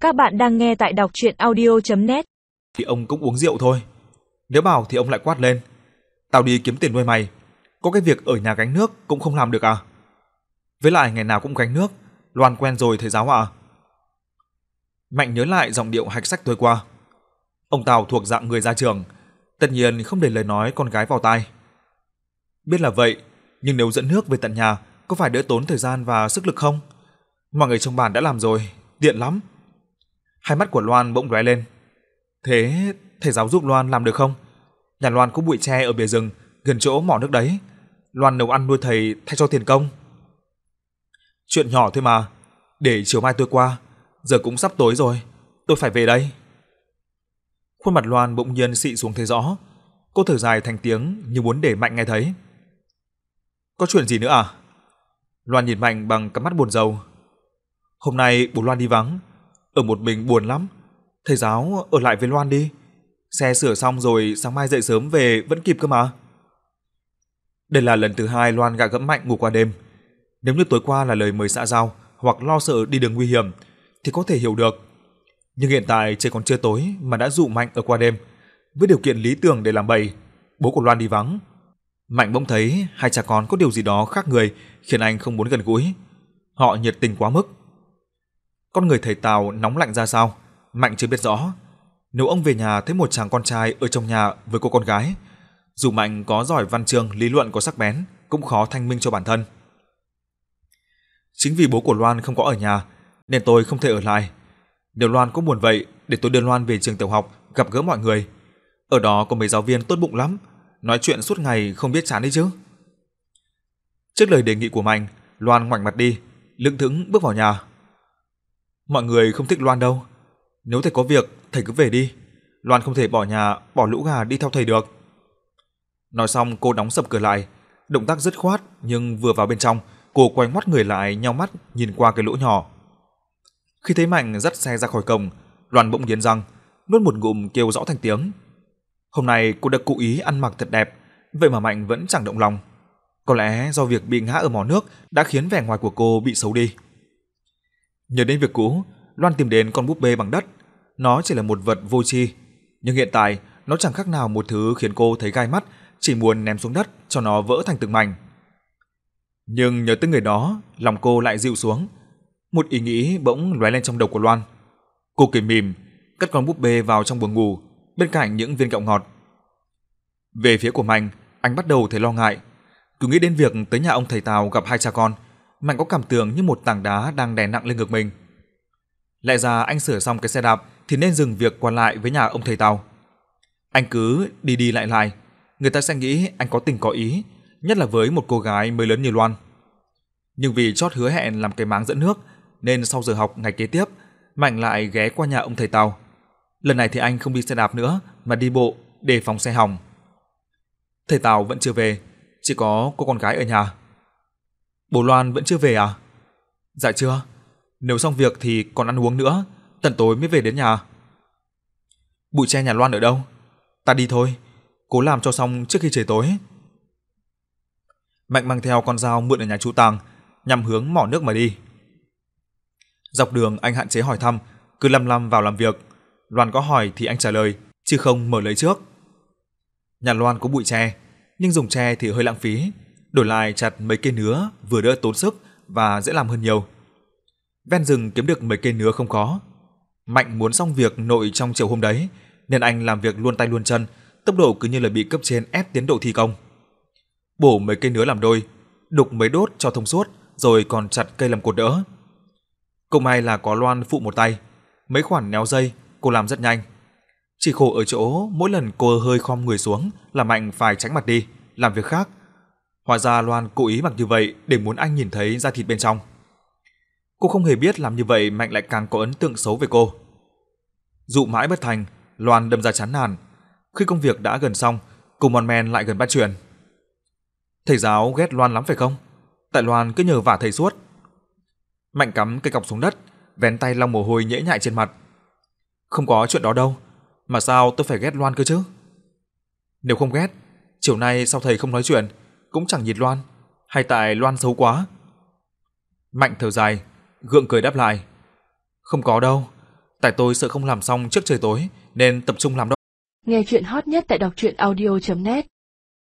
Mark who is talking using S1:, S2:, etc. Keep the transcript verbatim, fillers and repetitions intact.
S1: Các bạn đang nghe tại đọc truyện audio chấm net.
S2: Thì ông cũng uống rượu thôi. Nếu bảo thì ông lại quát lên. Tao đi kiếm tiền nuôi mày. Có cái việc ở nhà gánh nước cũng không làm được à? Với lại ngày nào cũng gánh nước, Loan quen rồi thầy giáo ạ. À? Mạnh nhớ lại giọng điệu hạch sách tối qua. Ông Tào thuộc dạng người ra trường, tất nhiên không để lời nói con gái vào tai. Biết là vậy, nhưng nếu dẫn nước về tận nhà, có phải đỡ tốn thời gian và sức lực không? Mọi người trong bản đã làm rồi, tiện lắm. Hai mắt của Loan bỗng lóe lên. Thế thầy giáo giúp Loan làm được không? Nhà Loan có bụi tre ở bìa rừng, gần chỗ mỏ nước đấy. Loan nấu ăn nuôi thầy thay cho tiền công. Chuyện nhỏ thôi mà, để chiều mai tôi qua. Giờ cũng sắp tối rồi, tôi phải về đây. Khuôn mặt Loan bỗng nhiên xị xuống thấy rõ. Cô thở dài thành tiếng như muốn để Mạnh nghe thấy. Có chuyện gì nữa à? Loan nhìn Mạnh bằng cặp mắt buồn rầu. Hôm nay bố Loan đi vắng, ở một mình buồn lắm. Thầy giáo ở lại với Loan đi. Xe sửa xong rồi sáng mai dậy sớm về vẫn kịp cơ mà. Đây là lần thứ hai Loan gạ gẫm Mạnh ngủ qua đêm. Nếu như tối qua là lời mời xã giao hoặc lo sợ đi đường nguy hiểm thì có thể hiểu được. Nhưng hiện tại trời còn chưa tối mà đã dụ Mạnh ở qua đêm, với điều kiện lý tưởng để làm bậy, bố của Loan đi vắng. Mạnh bỗng thấy hai cha con có điều gì đó khác người khiến anh không muốn gần gũi. Họ nhiệt tình quá mức. Con người thầy Tào nóng lạnh ra sao, Mạnh chưa biết rõ. Nếu ông về nhà thấy một chàng con trai ở trong nhà với cô con gái, dù Mạnh có giỏi văn chương lý luận có sắc bén, cũng khó thanh minh cho bản thân. Chính vì bố của Loan không có ở nhà nên tôi không thể ở lại. Nếu Loan có buồn vậy, để tôi đưa Loan về trường tiểu học gặp gỡ mọi người. Ở đó có mấy giáo viên tốt bụng lắm, nói chuyện suốt ngày không biết chán đấy chứ. Trước lời đề nghị của Mạnh, Loan ngoảnh mặt đi, lững thững bước vào nhà. Mọi người không thích Loan đâu. Nếu thầy có việc, thầy cứ về đi. Loan không thể bỏ nhà, bỏ lũ gà đi theo thầy được. Nói xong cô đóng sập cửa lại, động tác dứt khoát, nhưng vừa vào bên trong, cô quay ngoắt người lại, nheo mắt nhìn qua cái lỗ nhỏ. Khi thấy Mạnh dắt xe ra khỏi cổng, Loan bỗng nghiến răng, nuốt một ngụm kêu rõ thành tiếng. Hôm nay cô đã cố ý ăn mặc thật đẹp, vậy mà Mạnh vẫn chẳng động lòng. Có lẽ do việc bị ngã ở mỏ nước đã khiến vẻ ngoài của cô bị xấu đi. Nhớ đến việc cũ, Loan tìm đến con búp bê bằng đất. Nó chỉ là một vật vô tri, nhưng hiện tại nó chẳng khác nào một thứ khiến cô thấy gai mắt, chỉ muốn ném xuống đất cho nó vỡ thành từng mảnh. Nhưng nhớ tới người đó, lòng cô lại dịu xuống. Một ý nghĩ bỗng lóe lên trong đầu của Loan. Cô cười mỉm, cất con búp bê vào trong buồng ngủ, bên cạnh những viên kẹo ngọt. Về phía của Mạnh, anh bắt đầu thấy lo ngại. Cứ nghĩ đến việc tới nhà ông thầy Tào gặp hai cha con, Mạnh có cảm tưởng như một tảng đá đang đè nặng lên ngực mình. Lẽ ra anh sửa xong cái xe đạp thì nên dừng việc qua lại với nhà ông thầy Tào. Anh cứ đi đi lại lại, người ta sẽ nghĩ anh có tình có ý, nhất là với một cô gái mới lớn như Loan. Nhưng vì chót hứa hẹn làm cái máng dẫn nước, nên sau giờ học ngày kế tiếp, Mạnh lại ghé qua nhà ông thầy Tào. Lần này thì anh không đi xe đạp nữa mà đi bộ để phòng xe hỏng. Thầy Tào vẫn chưa về, chỉ có cô con gái ở nhà. Bố Loan vẫn chưa về à? Dạ chưa. Nếu xong việc thì còn ăn uống nữa, tận tối mới về đến nhà. Bụi tre nhà Loan ở đâu? Ta đi thôi, cố làm cho xong trước khi trời tối. Mạnh mang theo con dao mượn ở nhà chú Tàng, nhằm hướng mỏ nước mà đi. Dọc đường anh hạn chế hỏi thăm, cứ lăm lăm vào làm việc. Loan có hỏi thì anh trả lời, chứ không mở lời trước. Nhà Loan có bụi tre, nhưng dùng tre thì hơi lãng phí, đổi lại chặt mấy cây nứa vừa đỡ tốn sức và dễ làm hơn nhiều. Ven rừng kiếm được mấy cây nứa không có. Mạnh muốn xong việc nội trong chiều hôm đấy, nên anh làm việc luôn tay luôn chân, tốc độ cứ như là bị cấp trên ép tiến độ thi công. Bổ mấy cây nứa làm đôi, đục mấy đốt cho thông suốt, rồi còn chặt cây làm cột đỡ. Cũng may là có Loan phụ một tay, mấy khoản néo dây cô làm rất nhanh. Chỉ khổ ở chỗ mỗi lần cô hơi khom người xuống là Mạnh phải tránh mặt đi, làm việc khác. Hóa ra Loan cố ý mặc như vậy để muốn anh nhìn thấy da thịt bên trong. Cô không hề biết làm như vậy Mạnh lại càng có ấn tượng xấu về cô. Dụ mãi bất thành, Loan đâm ra chán nản. Khi công việc đã gần xong, cùng Mon Men lại gần bắt chuyện. Thầy giáo ghét Loan lắm phải không? Tại Loan cứ nhờ vả thầy suốt. Mạnh cắm cây cọc xuống đất, vén tay lau mồ hôi nhễ nhại trên mặt. Không có chuyện đó đâu, mà sao tôi phải ghét Loan cơ chứ? Nếu không ghét, chiều nay sao thầy không nói chuyện, cũng chẳng nhìn Loan, hay tại Loan xấu quá? Mạnh thở dài, gượng cười đáp lại. Không có đâu, Tại tôi sợ không làm xong trước trời tối nên tập trung làm đó.
S3: Nghe chuyện hot nhất tại đọc truyện audio chấm net